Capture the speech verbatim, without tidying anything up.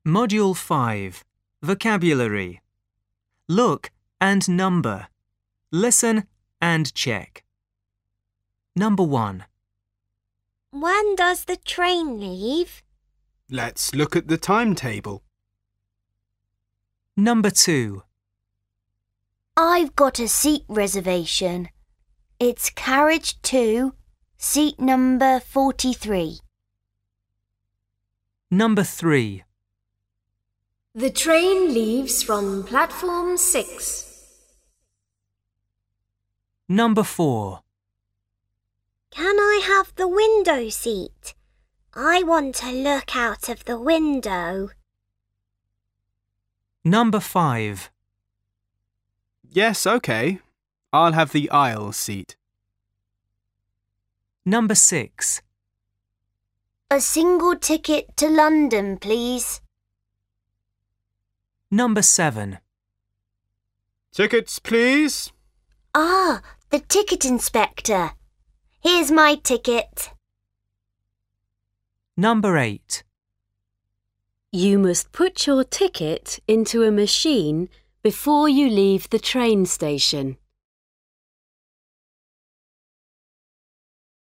Module five. Vocabulary. Look and number. Listen and check. Number one. When does the train leave? Let's look at the timetable. Number two. I've got a seat reservation. It's carriage two, seat number forty-three. Number three. The train leaves from platform six. Number four. Can I have the window seat? I want to look out of the window. Number five. Yes, okay. I'll have the aisle seat. Number six. A single ticket to London, please. Number seven. Tickets, please. Ah, the ticket inspector. Here's my ticket. Number eight. You must put your ticket into a machine before you leave the train station.